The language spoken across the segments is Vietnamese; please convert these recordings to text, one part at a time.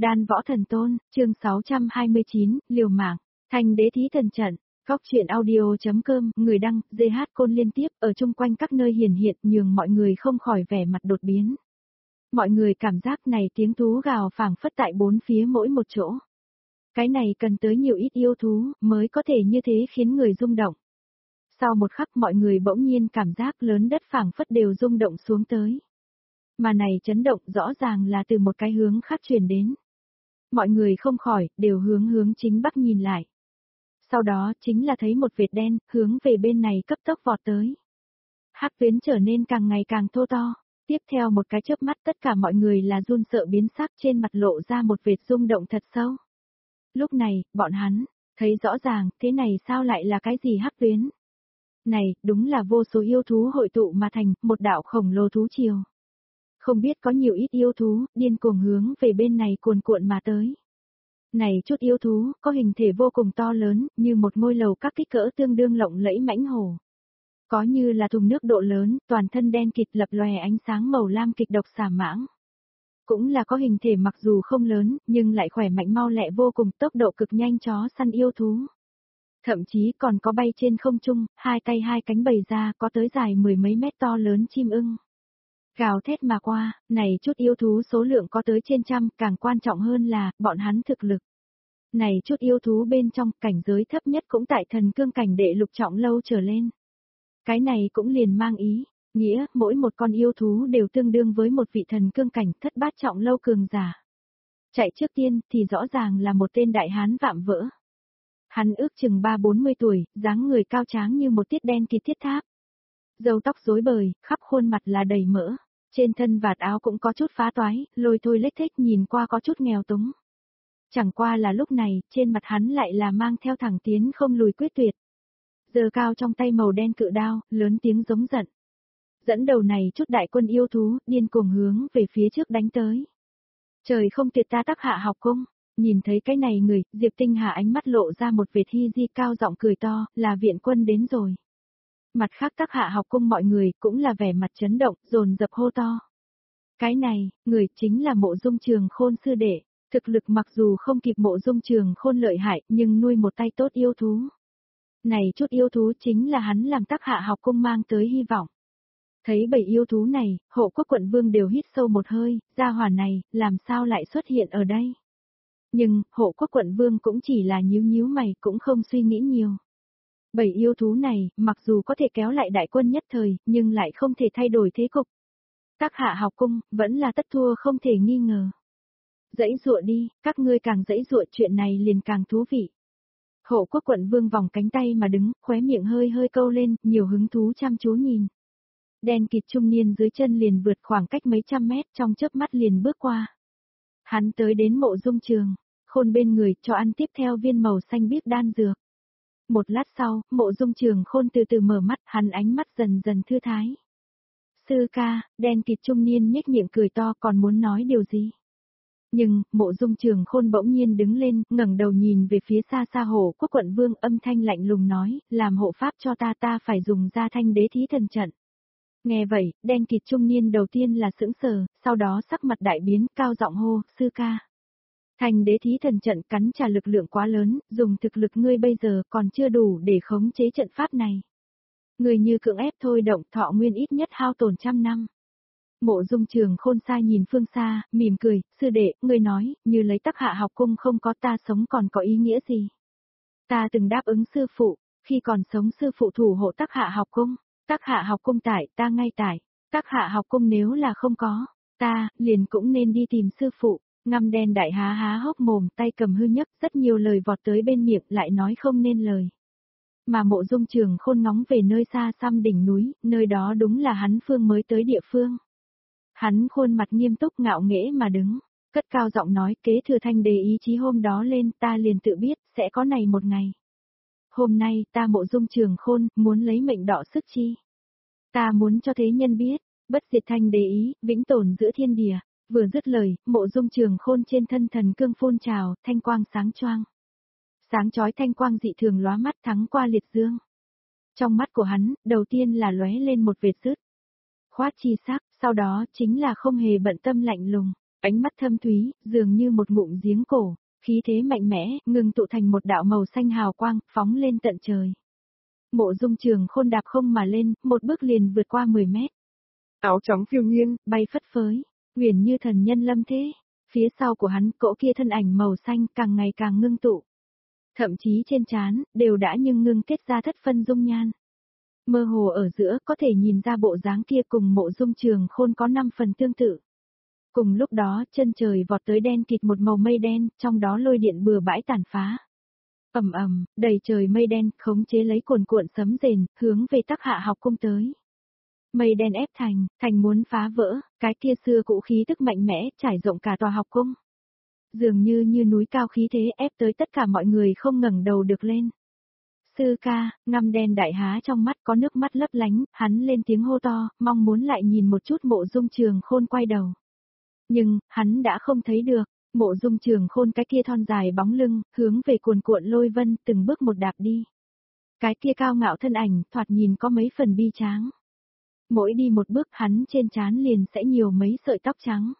Đan Võ Thần Tôn, chương 629, liều mạng, Thanh Đế Thí Thần Trận, Cóc truyện audio.com, người đăng, GH Côn liên tiếp, ở chung quanh các nơi hiển hiện nhường mọi người không khỏi vẻ mặt đột biến. Mọi người cảm giác này tiếng thú gào phảng phất tại bốn phía mỗi một chỗ. Cái này cần tới nhiều ít yêu thú, mới có thể như thế khiến người rung động. Sau một khắc mọi người bỗng nhiên cảm giác lớn đất phảng phất đều rung động xuống tới. Mà này chấn động rõ ràng là từ một cái hướng khác truyền đến. Mọi người không khỏi, đều hướng chính bắc nhìn lại. Sau đó chính là thấy một vệt đen, hướng về bên này cấp tốc vọt tới. Hắc tuyến trở nên càng ngày càng thô to, tiếp theo một cái chớp mắt tất cả mọi người là run sợ biến sắc, trên mặt lộ ra một vệt rung động thật sâu. Lúc này, bọn hắn, thấy rõ ràng, thế này sao lại là cái gì hắc tuyến? Này, đúng là vô số yêu thú hội tụ mà thành, một đạo khổng lồ thú triều. Không biết có nhiều ít yêu thú, điên cuồng hướng về bên này cuồn cuộn mà tới. Này chút yêu thú, có hình thể vô cùng to lớn, như một ngôi lầu các kích cỡ tương đương lộng lẫy mãnh hổ. Có như là thùng nước độ lớn, toàn thân đen kịt lập lòe ánh sáng màu lam kịch độc xà mãng. Cũng là có hình thể mặc dù không lớn, nhưng lại khỏe mạnh mau lẹ vô cùng, tốc độ cực nhanh chó săn yêu thú. Thậm chí còn có bay trên không trung, hai tay hai cánh bày ra, có tới dài mười mấy mét to lớn chim ưng. Gào thét mà qua, này chút yêu thú số lượng có tới trên trăm, càng quan trọng hơn là, bọn hắn thực lực. Này chút yêu thú bên trong, cảnh giới thấp nhất cũng tại thần cương cảnh đệ lục trọng lâu trở lên. Cái này cũng liền mang ý, nghĩa, mỗi một con yêu thú đều tương đương với một vị thần cương cảnh thất bát trọng lâu cường giả. Chạy trước tiên, thì rõ ràng là một tên đại hán vạm vỡ. Hắn ước chừng 3-40 tuổi, dáng người cao tráng như một tiết đen kịt thiết tháp. Râu tóc rối bời, khắp khuôn mặt là đầy mỡ. Trên thân vạt áo cũng có chút phá toái, lôi thôi lếch thếch nhìn qua có chút nghèo túng. Chẳng qua là lúc này, trên mặt hắn lại là mang theo thẳng tiến không lùi quyết tuyệt. Giơ cao trong tay màu đen cự đao, lớn tiếng giống giận. Dẫn đầu này chút đại quân yêu thú, điên cuồng hướng về phía trước đánh tới. Trời không tuyệt ta Tắc Hạ học cung, nhìn thấy cái này người, Diệp Tinh Hà ánh mắt lộ ra một vệt hi di cao giọng cười to, là viện quân đến rồi. Mặt khác Tắc Hạ học cung mọi người cũng là vẻ mặt chấn động, dồn dập hô to. Cái này, người chính là Mộ Dung Trường Khôn sư đệ, thực lực mặc dù không kịp Mộ Dung Trường Khôn lợi hại, nhưng nuôi một tay tốt yêu thú. Này chút yêu thú chính là hắn làm Tắc Hạ học cung mang tới hy vọng. Thấy bầy yêu thú này, Hộ Quốc quận vương đều hít sâu một hơi, gia hỏa này, làm sao lại xuất hiện ở đây? Nhưng, Hộ Quốc quận vương cũng chỉ là nhíu mày, cũng không suy nghĩ nhiều. Bầy yêu thú này, mặc dù có thể kéo lại đại quân nhất thời, nhưng lại không thể thay đổi thế cục. Tắc Hạ học cung, vẫn là tất thua không thể nghi ngờ. Dãy dụa đi, các ngươi càng dãy dụa chuyện này liền càng thú vị. Hộ Quốc quận vương vòng cánh tay mà đứng, khóe miệng hơi câu lên, nhiều hứng thú chăm chú nhìn. Đen kịt trung niên dưới chân liền vượt khoảng cách mấy trăm mét, trong chớp mắt liền bước qua. Hắn tới đến Mộ Dung Trường Khôn bên người, cho ăn tiếp theo viên màu xanh biếc đan dược. Một lát sau, Mộ Dung Trường Khôn từ từ mở mắt, hắn ánh mắt dần dần thư thái. Sư ca, đen kịt trung niên nhếch miệng cười to, còn muốn nói điều gì? Nhưng, Mộ Dung Trường Khôn bỗng nhiên đứng lên, ngẩng đầu nhìn về phía xa xa Hộ Quốc quận vương, âm thanh lạnh lùng nói, làm hộ pháp cho ta phải dùng ra Thanh Đế Thí Thần Trận. Nghe vậy, đen kịt trung niên đầu tiên là sững sờ, sau đó sắc mặt đại biến, cao giọng hô, sư ca. Thanh Đế Thí Thần Trận cắn trả lực lượng quá lớn, dùng thực lực ngươi bây giờ còn chưa đủ để khống chế trận pháp này. Ngươi như cưỡng ép thôi động, thọ nguyên ít nhất hao tổn 100 năm. Mộ Dung Trường Khôn sai nhìn phương xa, mỉm cười, sư đệ, ngươi nói, như lấy Tắc Hạ học cung không có ta sống còn có ý nghĩa gì? Ta từng đáp ứng sư phụ, khi còn sống sư phụ thủ hộ Tắc Hạ học cung. Tắc Hạ học cung tại, ta ngay tại. Tắc Hạ học cung nếu là không có, ta, liền cũng nên đi tìm sư phụ. Ngăm đen đại há hốc mồm, tay cầm hư nhấc, rất nhiều lời vọt tới bên miệng, lại nói không nên lời. Mà Mộ Dung Trường Khôn ngóng về nơi xa xăm đỉnh núi, nơi đó đúng là hắn phương mới tới địa phương. Hắn khuôn mặt nghiêm túc ngạo nghễ mà đứng, cất cao giọng nói, kế thừa Thanh Đế ý chí hôm đó lên, ta liền tự biết, sẽ có này một ngày. Hôm nay, ta Mộ Dung Trường Khôn, muốn lấy mệnh đọ sức chi. Ta muốn cho thế nhân biết, bất diệt Thanh Đế ý, vĩnh tồn giữa thiên địa. Vừa dứt lời, Mộ Dung Trường Khôn trên thân thần cương phun trào, thanh quang sáng choang. Sáng chói thanh quang dị thường lóa mắt thắng qua liệt dương. Trong mắt của hắn, đầu tiên là lóe lên một vệt rứt khoát chi sắc, sau đó chính là không hề bận tâm lạnh lùng. Ánh mắt thâm thúy, dường như một ngụm giếng cổ, khí thế mạnh mẽ, ngưng tụ thành một đạo màu xanh hào quang, phóng lên tận trời. Mộ Dung Trường Khôn đạp không mà lên, một bước liền vượt qua 10 mét. Áo trắng phiêu nhiên, bay phất phới, huyền như thần nhân lâm thế. Phía sau của hắn, cỗ kia thân ảnh màu xanh càng ngày càng ngưng tụ. Thậm chí trên trán, đều đã nhưng ngưng kết ra thất phân dung nhan. Mơ hồ ở giữa có thể nhìn ra bộ dáng kia cùng Mộ Dung Trường Khôn có 5 phần tương tự. Cùng lúc đó, chân trời vọt tới đen kịt một màu mây đen, trong đó lôi điện bừa bãi tàn phá. Ầm ầm, đầy trời mây đen, khống chế lấy cuồn cuộn sấm rền, hướng về Tắc Hạ học cung tới. Mây đen ép thành muốn phá vỡ, cái kia xưa cũ khí tức mạnh mẽ, trải rộng cả tòa học cung. Dường như núi cao khí thế ép tới tất cả mọi người không ngẩng đầu được lên. Sư ca, ngăm đen đại há trong mắt có nước mắt lấp lánh, hắn lên tiếng hô to, mong muốn lại nhìn một chút Mộ Dung Trường Khôn quay đầu. Nhưng, hắn đã không thấy được, Mộ Dung Trường Khôn cái kia thon dài bóng lưng, hướng về cuồn cuộn lôi vân, từng bước một đạp đi. Cái kia cao ngạo thân ảnh, thoạt nhìn có mấy phần bi tráng. Mỗi đi một bước hắn trên trán liền sẽ nhiều mấy sợi tóc trắng.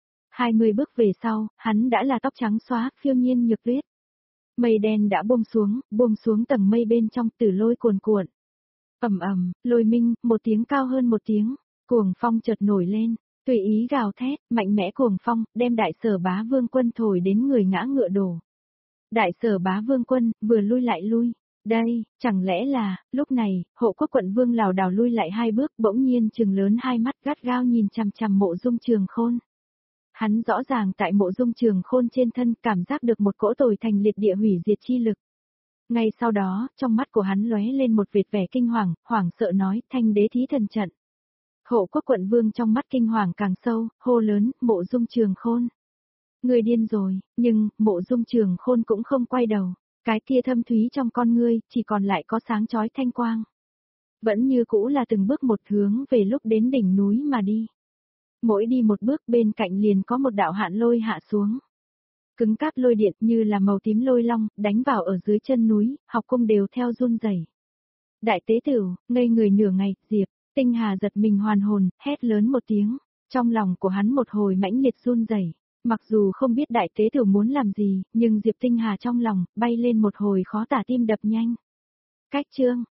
20 bước về sau, hắn đã là tóc trắng xóa, phiêu nhiên nhược tuyết. Mây đen đã buông xuống tầng mây bên trong tử lôi cuồn cuộn. Ầm ầm, lôi minh, một tiếng cao hơn một tiếng, cuồng phong chợt nổi lên, tùy ý gào thét, mạnh mẽ cuồng phong, đem Đại Sở Bá Vương quân thổi đến người ngã ngựa đổ. Đại Sở Bá Vương quân, vừa lui lại lui. Đây, chẳng lẽ là, lúc này, hộ quốc quận vương lảo đảo lui lại 2 bước, bỗng nhiên trừng lớn hai mắt gắt gao nhìn chằm chằm Mộ Dung Trường Khôn. Hắn rõ ràng tại Mộ Dung Trường Khôn trên thân cảm giác được một cỗ tồi thành liệt địa hủy diệt chi lực. Ngay sau đó, trong mắt của hắn lóe lên một vệt vẻ kinh hoàng, hoảng sợ nói, Thanh đế thí thần trận. Hộ quốc quận vương trong mắt kinh hoàng càng sâu, hô lớn, Mộ Dung Trường Khôn. Người điên rồi, nhưng, Mộ Dung Trường Khôn cũng không quay đầu. Cái kia thâm thúy trong con ngươi, chỉ còn lại có sáng chói thanh quang. Vẫn như cũ là từng bước một hướng về lúc đến đỉnh núi mà đi. Mỗi đi một bước bên cạnh liền có một đạo hạn lôi hạ xuống. Cứng cáp lôi điện như là màu tím lôi long, đánh vào ở dưới chân núi, học cung đều theo run rẩy. Đại tế tửu, ngây người nửa ngày, Diệp, Tinh Hà giật mình hoàn hồn, hét lớn một tiếng. Trong lòng của hắn một hồi mãnh liệt run rẩy. Mặc dù không biết đại tế tử muốn làm gì, nhưng Diệp Tinh Hà trong lòng, bay lên một hồi khó tả tim đập nhanh. Cách chương,